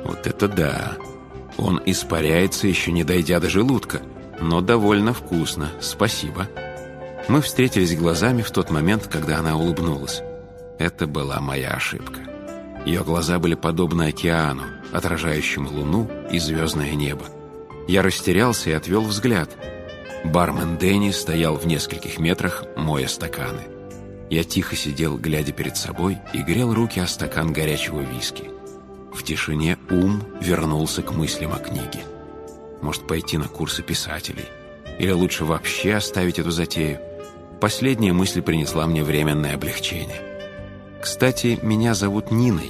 Вот это да! Он испаряется, еще не дойдя до желудка, но довольно вкусно, спасибо. Мы встретились глазами в тот момент, когда она улыбнулась. Это была моя ошибка. Ее глаза были подобны океану, отражающему луну и звездное небо. Я растерялся и отвел взгляд. Бармен Дэнни стоял в нескольких метрах, моя стаканы. Я тихо сидел, глядя перед собой, и грел руки о стакан горячего виски. В тишине ум вернулся к мыслям о книге. Может, пойти на курсы писателей? Или лучше вообще оставить эту затею? Последняя мысль принесла мне временное облегчение. Кстати, меня зовут Ниной.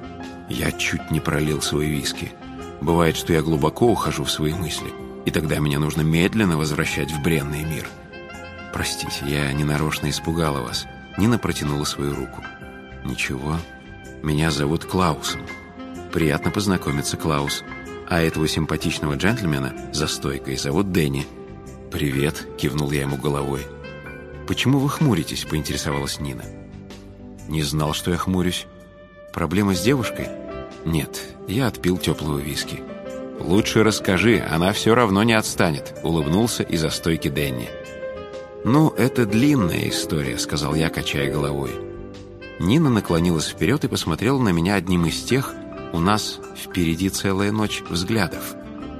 Я чуть не пролил свой виски. Бывает, что я глубоко ухожу в свои мысли, и тогда меня нужно медленно возвращать в бренный мир. Простите, я ненарочно испугала вас. Нина протянула свою руку. Ничего, меня зовут Клаусом. Приятно познакомиться, Клаус. А этого симпатичного джентльмена за стойкой зовут Дэнни. «Привет», — кивнул я ему головой. «Почему вы хмуритесь?» — поинтересовалась Нина. «Не знал, что я хмурюсь. Проблема с девушкой?» «Нет, я отпил теплого виски». «Лучше расскажи, она все равно не отстанет», — улыбнулся из-за стойки Дэнни. «Ну, это длинная история», — сказал я, качая головой. Нина наклонилась вперед и посмотрела на меня одним из тех, у нас впереди целая ночь взглядов.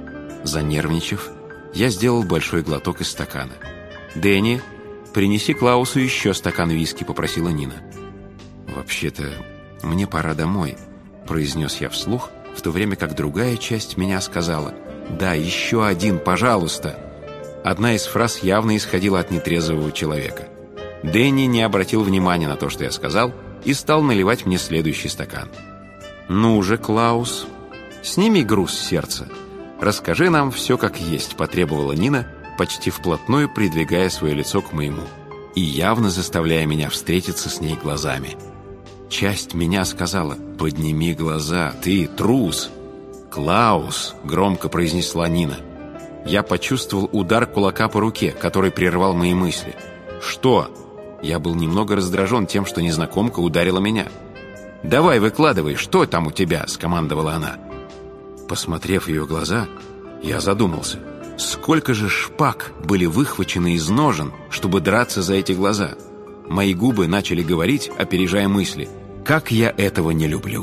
Занервничав, я сделал большой глоток из стакана. «Дэнни, принеси Клаусу еще стакан виски», — попросила Нина. «Вообще-то, мне пора домой», — произнес я вслух, в то время как другая часть меня сказала: «Да, еще один, пожалуйста». Одна из фраз явно исходила от нетрезвого человека. Дэнни не обратил внимания на то, что я сказал, и стал наливать мне следующий стакан. «Ну же, Клаус, сними груз с сердца. Расскажи нам все как есть», — потребовала Нина, почти вплотную придвигая свое лицо к моему и явно заставляя меня встретиться с ней глазами. Часть меня сказала: «Подними глаза, ты трус!» «Клаус!» — громко произнесла Нина. Я почувствовал удар кулака по руке, который прервал мои мысли. «Что?» Я был немного раздражен тем, что незнакомка ударила меня. «Давай, выкладывай, что там у тебя?» — скомандовала она. Посмотрев в ее глаза, я задумался. Сколько же шпаг были выхвачены из ножен, чтобы драться за эти глаза? Мои губы начали говорить, опережая мысли. Как я этого не люблю!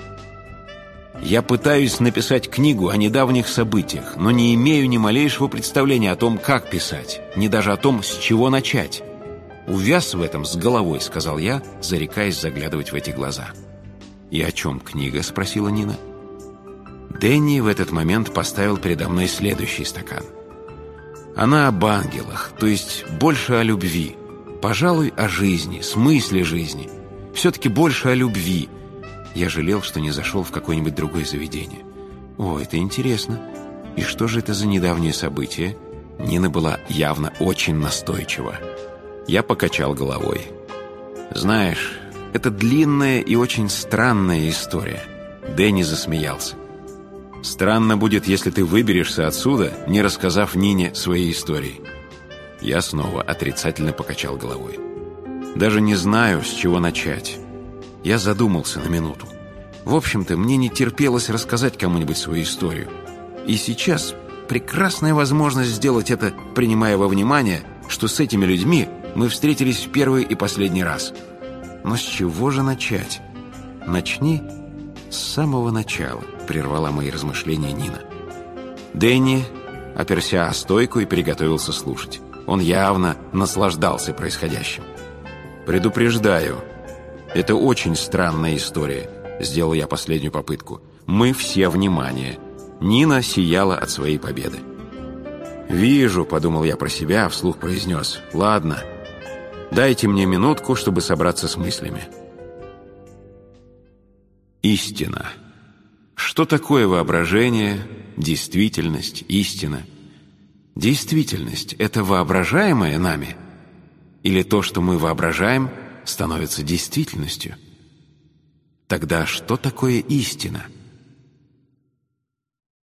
Я пытаюсь написать книгу о недавних событиях, но не имею ни малейшего представления о том, как писать, ни даже о том, с чего начать. «Увяз в этом с головой», — сказал я, зарекаясь заглядывать в эти глаза. «И о чем книга?» — спросила Нина. Дэнни в этот момент поставил передо мной следующий стакан. Она об ангелах, то есть больше о любви. Пожалуй, о жизни, смысле жизни. Все-таки больше о любви. Я жалел, что не зашел в какое-нибудь другое заведение. О, это интересно. И что же это за недавнее событие? Нина была явно очень настойчива. Я покачал головой. Знаешь, это длинная и очень странная история. Дэнни засмеялся. Странно будет, если ты выберешься отсюда, не рассказав Нине своей истории. Я снова отрицательно покачал головой. Даже не знаю, с чего начать. Я задумался на минуту. В общем-то, мне не терпелось рассказать кому-нибудь свою историю. И сейчас прекрасная возможность сделать это, принимая во внимание, что с этими людьми мы встретились в первый и последний раз. Но с чего же начать? Начни с самого начала, прервала мои размышления Нина. Дэнни оперся о стойку и приготовился слушать. Он явно наслаждался происходящим. «Предупреждаю, это очень странная история», — сделал я последнюю попытку. «Мы все внимание». Нина сияла от своей победы. «Вижу», — подумал я про себя, а вслух произнес. «Ладно, дайте мне минутку, чтобы собраться с мыслями». Истина. Что такое воображение, действительность, истина? Действительность — это воображаемое нами? Или то, что мы воображаем, становится действительностью? Тогда что такое истина?